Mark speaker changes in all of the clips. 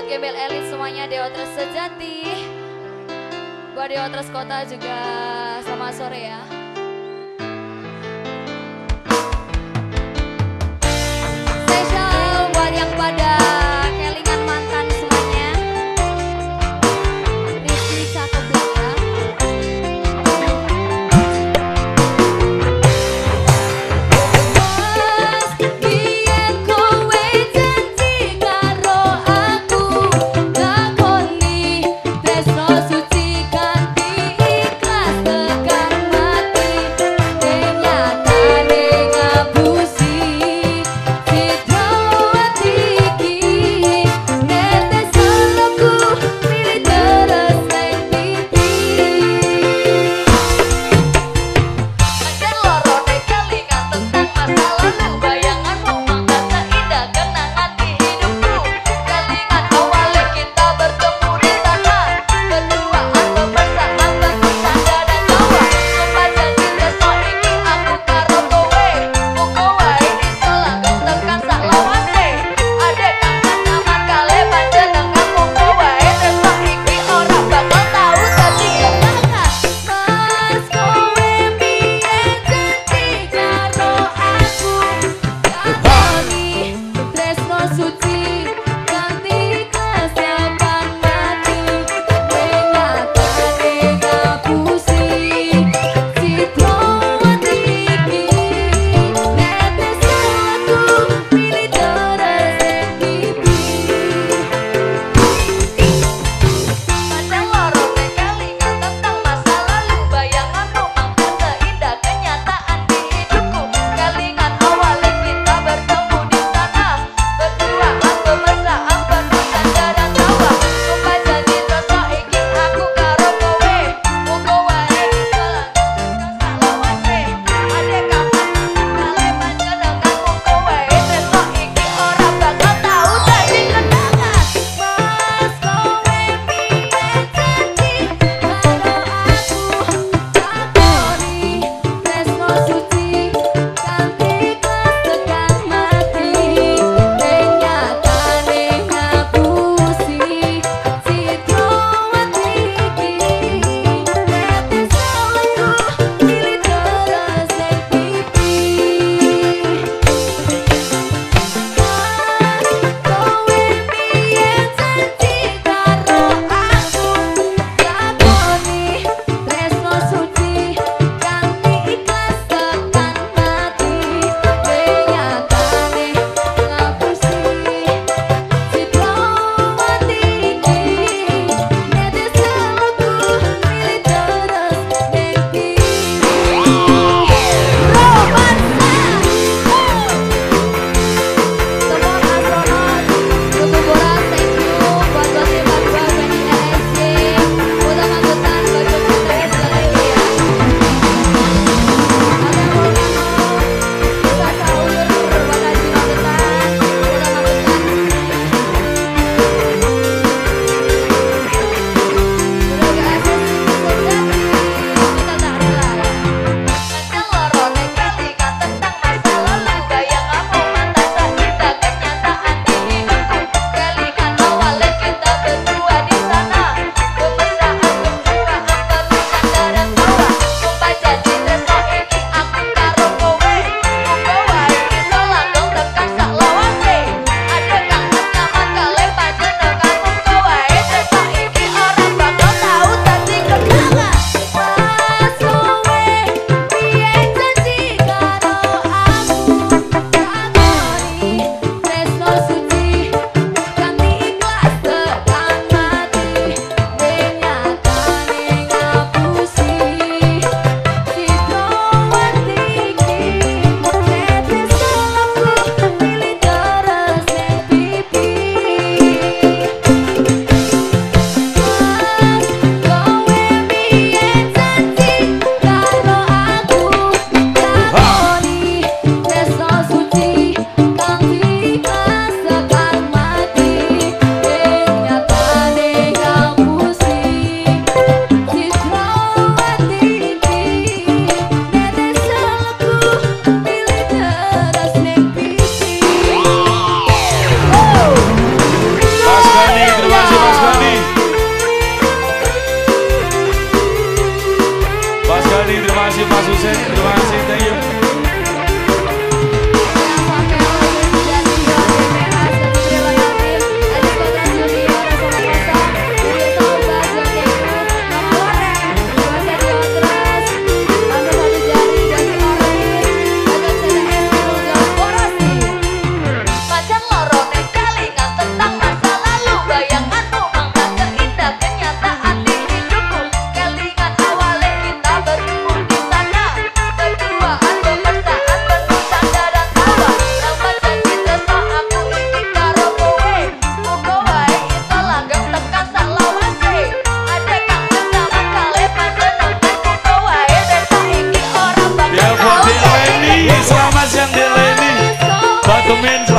Speaker 1: gembel elit semuanya, Deotres sejati. Buat Deotres kota juga selamat sore ya. Spesial buat yang pada kelingan mantan semuanya. Rizky cakep ya.
Speaker 2: Suci kanthi ikhlas tekan mati.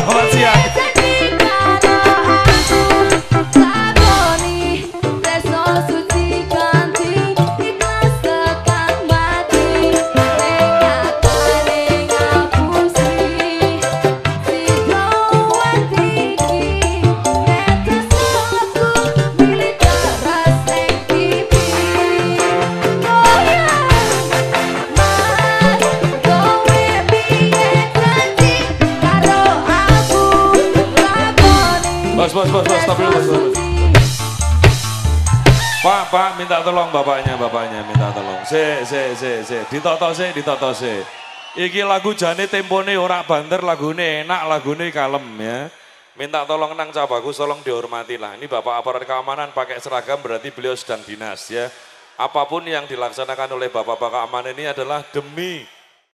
Speaker 2: selamat siang. Bos, tapi bos. Pak, minta tolong bapaknya, minta tolong. Ditoto se. Iki lagu jane tempone ora banter, lagune enak, lagune kalem ya. Minta tolong nang cabagus, tolong dihormati lah. Ini Bapak aparat keamanan pakai seragam berarti beliau sedang dinas ya. Apapun yang dilaksanakan oleh Bapak keamanan ini adalah demi